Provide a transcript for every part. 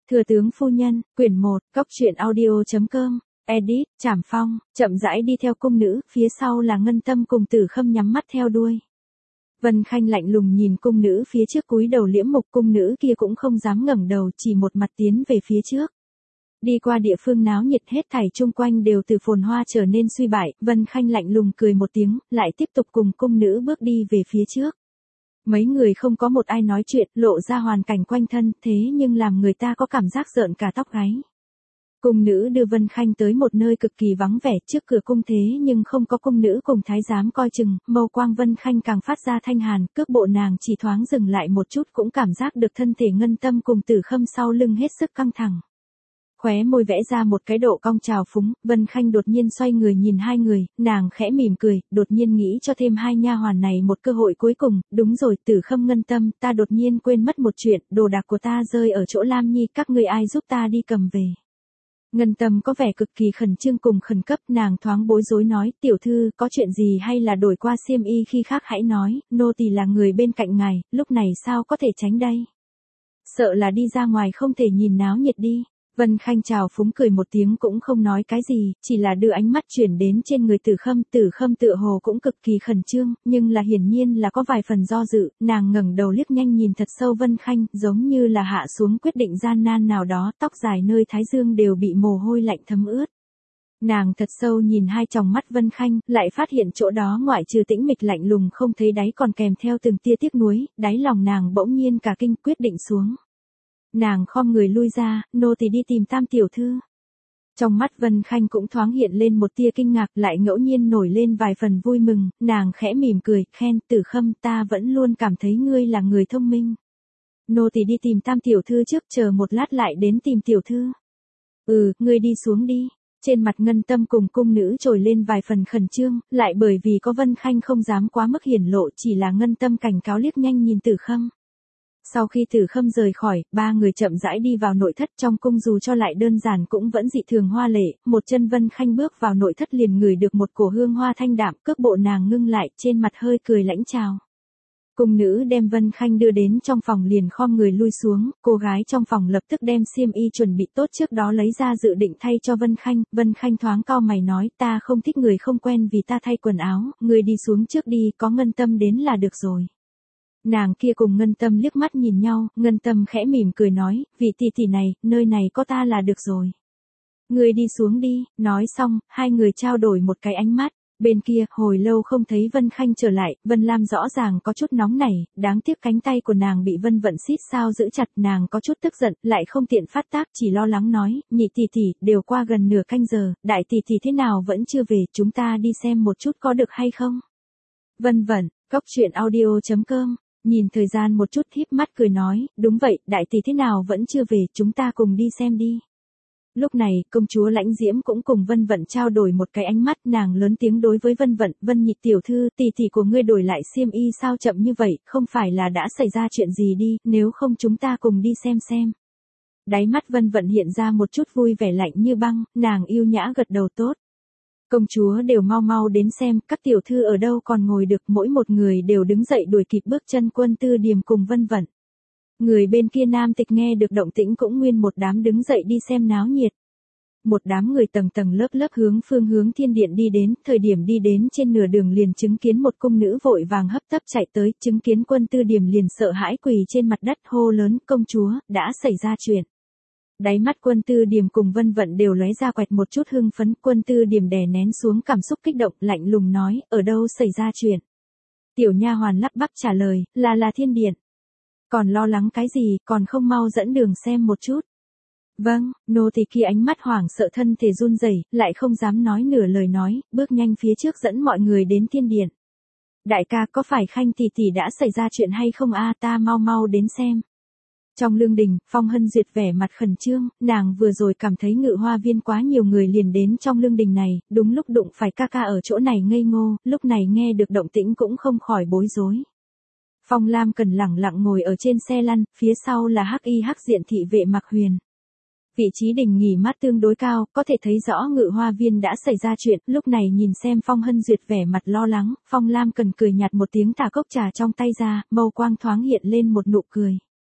Thừa tướng phu nhân, quyển 1, Cốc truyện audio.com, edit, Trảm Phong, chậm rãi đi theo cung nữ, phía sau là Ngân Tâm cùng Tử Khâm nhắm mắt theo đuôi. Vân Khanh lạnh lùng nhìn cung nữ phía trước cúi đầu liễm mục, cung nữ kia cũng không dám ngẩng đầu, chỉ một mặt tiến về phía trước. Đi qua địa phương náo nhiệt, hết thảy chung quanh đều từ phồn hoa trở nên suy bại, Vân Khanh lạnh lùng cười một tiếng, lại tiếp tục cùng cung nữ bước đi về phía trước. Mấy người không có một ai nói chuyện, lộ ra hoàn cảnh quanh thân, thế nhưng làm người ta có cảm giác rợn cả tóc gáy. Cung nữ đưa Vân Khanh tới một nơi cực kỳ vắng vẻ, trước cửa cung thế nhưng không có cung nữ cùng thái giám coi chừng, mâu quang Vân Khanh càng phát ra thanh hàn, cước bộ nàng chỉ thoáng dừng lại một chút cũng cảm giác được thân thể Ngân Tâm cùng Tử Khâm sau lưng hết sức căng thẳng. Khóe môi vẽ ra một cái độ cong trào phúng, Vân Khanh đột nhiên xoay người nhìn hai người, nàng khẽ mỉm cười, đột nhiên nghĩ cho thêm hai nha hoàn này một cơ hội cuối cùng, đúng rồi, Tử Khâm Ngân Tâm, ta đột nhiên quên mất một chuyện, đồ đạc của ta rơi ở chỗ Lam Nhi, các ngươi ai giúp ta đi cầm về. Ngân Tâm có vẻ cực kỳ khẩn trương cùng khẩn cấp, nàng thoáng bối rối nói, tiểu thư, có chuyện gì hay là đổi qua xiêm y khi khác hãy nói, nô tỳ là người bên cạnh ngài, lúc này sao có thể tránh đây. Sợ là đi ra ngoài không thể nhìn náo nhiệt đi. Vân Khanh chào phúng cười một tiếng cũng không nói cái gì, chỉ là đưa ánh mắt chuyển đến trên người Tử Khâm tựa hồ cũng cực kỳ khẩn trương, nhưng là hiển nhiên là có vài phần do dự, nàng ngẩng đầu liếc nhanh nhìn thật sâu Vân Khanh, giống như là hạ xuống quyết định gian nan nào đó, tóc dài nơi thái dương đều bị mồ hôi lạnh thấm ướt. Nàng thật sâu nhìn hai tròng mắt Vân Khanh, lại phát hiện chỗ đó ngoại trừ tĩnh mịch lạnh lùng không thấy đáy còn kèm theo từng tia tiếc nuối, đáy lòng nàng bỗng nhiên cả kinh, quyết định xuống. Nàng khom người lui ra, nô tỳ đi tìm Tam tiểu thư. Trong mắt Vân Khanh cũng thoáng hiện lên một tia kinh ngạc, lại ngẫu nhiên nổi lên vài phần vui mừng, nàng khẽ mỉm cười, khen, Tử Khâm, ta vẫn luôn cảm thấy ngươi là người thông minh. Nô tỳ đi tìm Tam tiểu thư trước, chờ một lát lại đến tìm tiểu thư. Ngươi đi xuống đi. Trên mặt Ngân Tâm cùng cung nữ trồi lên vài phần khẩn trương, lại bởi vì có Vân Khanh không dám quá mức hiển lộ, chỉ là Ngân Tâm cảnh cáo liếc nhanh nhìn Tử Khâm. Sau khi Tử Khâm rời khỏi, ba người chậm rãi đi vào nội thất, trong cung dù cho lại đơn giản cũng vẫn dị thường hoa lệ, một chân Vân Khanh bước vào nội thất liền ngửi được một cổ hương hoa thanh đạm, cước bộ nàng ngưng lại, trên mặt hơi cười lãnh chào. Cung nữ đem Vân Khanh đưa đến trong phòng liền khom người lui xuống, cô gái trong phòng lập tức đem xiêm y chuẩn bị tốt trước đó lấy ra dự định thay cho Vân Khanh thoáng cau mày nói, ta không thích người không quen vì ta thay quần áo, người đi xuống trước đi, có Ngân Tâm đến là được rồi. Nàng kia cùng Ngân Tâm liếc mắt nhìn nhau, Ngân Tâm khẽ mỉm cười nói, vị tỷ tỷ này, nơi này có ta là được rồi. Người đi xuống đi, nói xong, hai người trao đổi một cái ánh mắt, bên kia, hồi lâu không thấy Vân Khanh trở lại, Vân Lam rõ ràng có chút nóng nảy, đáng tiếc cánh tay của nàng bị Vân Vận xít sao giữ chặt, nàng có chút tức giận, lại không tiện phát tác, chỉ lo lắng nói, nhị tỷ tỷ, đều qua gần nửa canh giờ, đại tỷ tỷ thế nào vẫn chưa về, chúng ta đi xem một chút có được hay không. Vân Vận, Cốc truyện audio.com. Nhìn thời gian một chút híp mắt cười nói, đúng vậy, đại tỷ thế nào vẫn chưa về, chúng ta cùng đi xem đi. Lúc này, công chúa Lãnh Diễm cũng cùng Vân Vận trao đổi một cái ánh mắt, nàng lớn tiếng đối với Vân Vận, Vân nhị tiểu thư, tỷ tỷ của ngươi đổi lại xiêm y sao chậm như vậy, không phải là đã xảy ra chuyện gì đi, nếu không chúng ta cùng đi xem. Đáy mắt Vân Vận hiện ra một chút vui vẻ lạnh như băng, nàng yêu nhã gật đầu tốt. Công chúa đều mau đến xem, các tiểu thư ở đâu còn ngồi được, mỗi một người đều đứng dậy đuổi kịp bước chân Quân Tư Điềm cùng Vân Vận. Người bên kia nam tịch nghe được động tĩnh cũng nguyên một đám đứng dậy đi xem náo nhiệt. Một đám người tầng lớp hướng phương hướng thiên điện đi đến, thời điểm đi đến trên nửa đường liền chứng kiến một cung nữ vội vàng hấp tấp chạy tới, chứng kiến Quân Tư Điềm liền sợ hãi quỳ trên mặt đất hô lớn, công chúa, đã xảy ra chuyện. Đáy mắt Quân Tư Điềm cùng Vân Vận đều lóe ra quẹt một chút hưng phấn, Quân Tư Điềm đè nén xuống cảm xúc kích động, lạnh lùng nói, ở đâu xảy ra chuyện. Tiểu nha hoàn lắp bắp trả lời, là thiên điện. Còn lo lắng cái gì, còn không mau dẫn đường xem một chút. Vâng, nô tỳ kia ánh mắt hoảng sợ thân thể run rẩy, lại không dám nói nửa lời nói, bước nhanh phía trước dẫn mọi người đến thiên điện. Đại ca, có phải Khanh tỷ tỷ đã xảy ra chuyện hay không a, ta mau đến xem. Trong lương đình, Phong Hân Duyệt vẻ mặt khẩn trương, nàng vừa rồi cảm thấy Ngự Hoa Viên quá nhiều người liền đến trong lương đình này, đúng lúc đụng phải ca ở chỗ này ngây ngô, lúc này nghe được động tĩnh cũng không khỏi bối rối. Phong Lam Cần lẳng lặng ngồi ở trên xe lăn, phía sau là hắc y hắc diện thị vệ Mạc Huyền. Vị trí đình nghỉ mát tương đối cao, có thể thấy rõ Ngự Hoa Viên đã xảy ra chuyện, lúc này nhìn xem Phong Hân Duyệt vẻ mặt lo lắng, Phong Lam Cần cười nhạt một tiếng thả cốc trà trong tay ra, mâu quang thoáng hiện lên một nụ cười.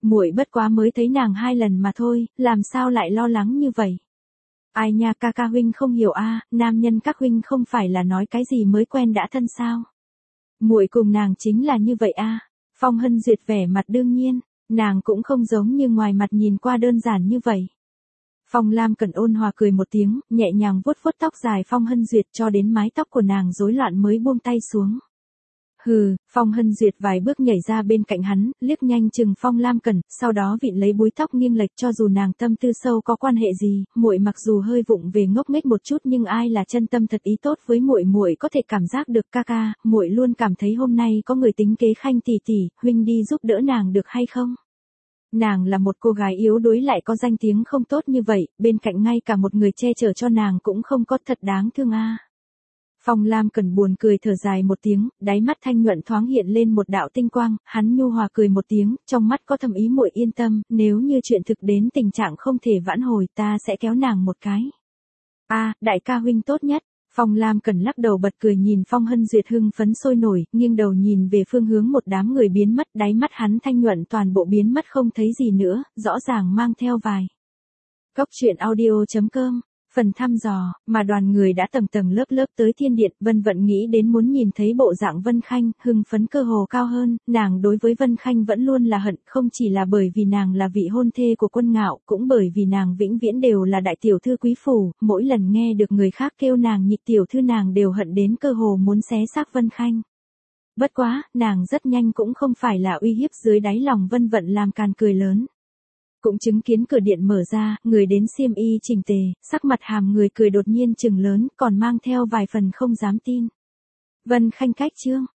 Muội bất quá mới thấy nàng 2 lần mà thôi, làm sao lại lo lắng như vậy? Ai nha, ca ca huynh không hiểu a, nam nhân các huynh không phải là nói cái gì mới quen đã thân sao? Muội cùng nàng chính là như vậy a. Phong Hân Duyệt vẻ mặt đương nhiên, nàng cũng không giống như ngoài mặt nhìn qua đơn giản như vậy. Phong Lam Cẩn ôn hòa cười một tiếng, nhẹ nhàng vuốt vuốt tóc dài Phong Hân Duyệt cho đến mái tóc của nàng rối loạn mới buông tay xuống. Hừ, Phong Hân Duyệt vài bước nhảy ra bên cạnh hắn, liếc nhanh chừng Phong Lam Cẩn, sau đó vịn lấy búi tóc nghiêng lệch cho dù nàng tâm tư sâu có quan hệ gì, muội mặc dù hơi vụng về ngốc nghếch một chút nhưng ai là chân tâm thật ý tốt với muội muội có thể cảm giác được ca ca, muội luôn cảm thấy hôm nay có người tính kế Khanh tỷ tỷ, huynh đi giúp đỡ nàng được hay không? Nàng là một cô gái yếu đuối lại có danh tiếng không tốt như vậy, bên cạnh ngay cả một người che chở cho nàng cũng không có, thật đáng thương a. Phong Lam Cẩn buồn cười thở dài một tiếng, đáy mắt thanh nhuận thoáng hiện lên một đạo tinh quang, hắn nhu hòa cười một tiếng, trong mắt có thầm ý muội yên tâm, nếu như chuyện thực đến tình trạng không thể vãn hồi ta sẽ kéo nàng một cái. A, đại ca huynh tốt nhất. Phong Lam Cẩn lắc đầu bật cười nhìn Phong Hân Duyệt hưng phấn sôi nổi, nghiêng đầu nhìn về phương hướng một đám người biến mất, đáy mắt hắn thanh nhuận toàn bộ biến mất không thấy gì nữa, rõ ràng mang theo vài. Cốc truyện audio.com. Phần thăm dò, mà đoàn người đã tầng tầng lớp lớp tới thiên điện, Vân Vận nghĩ đến muốn nhìn thấy bộ dạng Vân Khanh, hưng phấn cơ hồ cao hơn, nàng đối với Vân Khanh vẫn luôn là hận, không chỉ là bởi vì nàng là vị hôn thê của Quân Ngạo, cũng bởi vì nàng vĩnh viễn đều là đại tiểu thư quý phủ, mỗi lần nghe được người khác kêu nàng nhị tiểu thư nàng đều hận đến cơ hồ muốn xé xác Vân Khanh. Bất quá, nàng rất nhanh cũng không phải là uy hiếp dưới đáy lòng Vân Vận làm càn cười lớn. Cũng chứng kiến cửa điện mở ra, người đến xiêm y chỉnh tề, sắc mặt hàm người cười đột nhiên chừng lớn, còn mang theo vài phần không dám tin. Vân Khanh cách chương.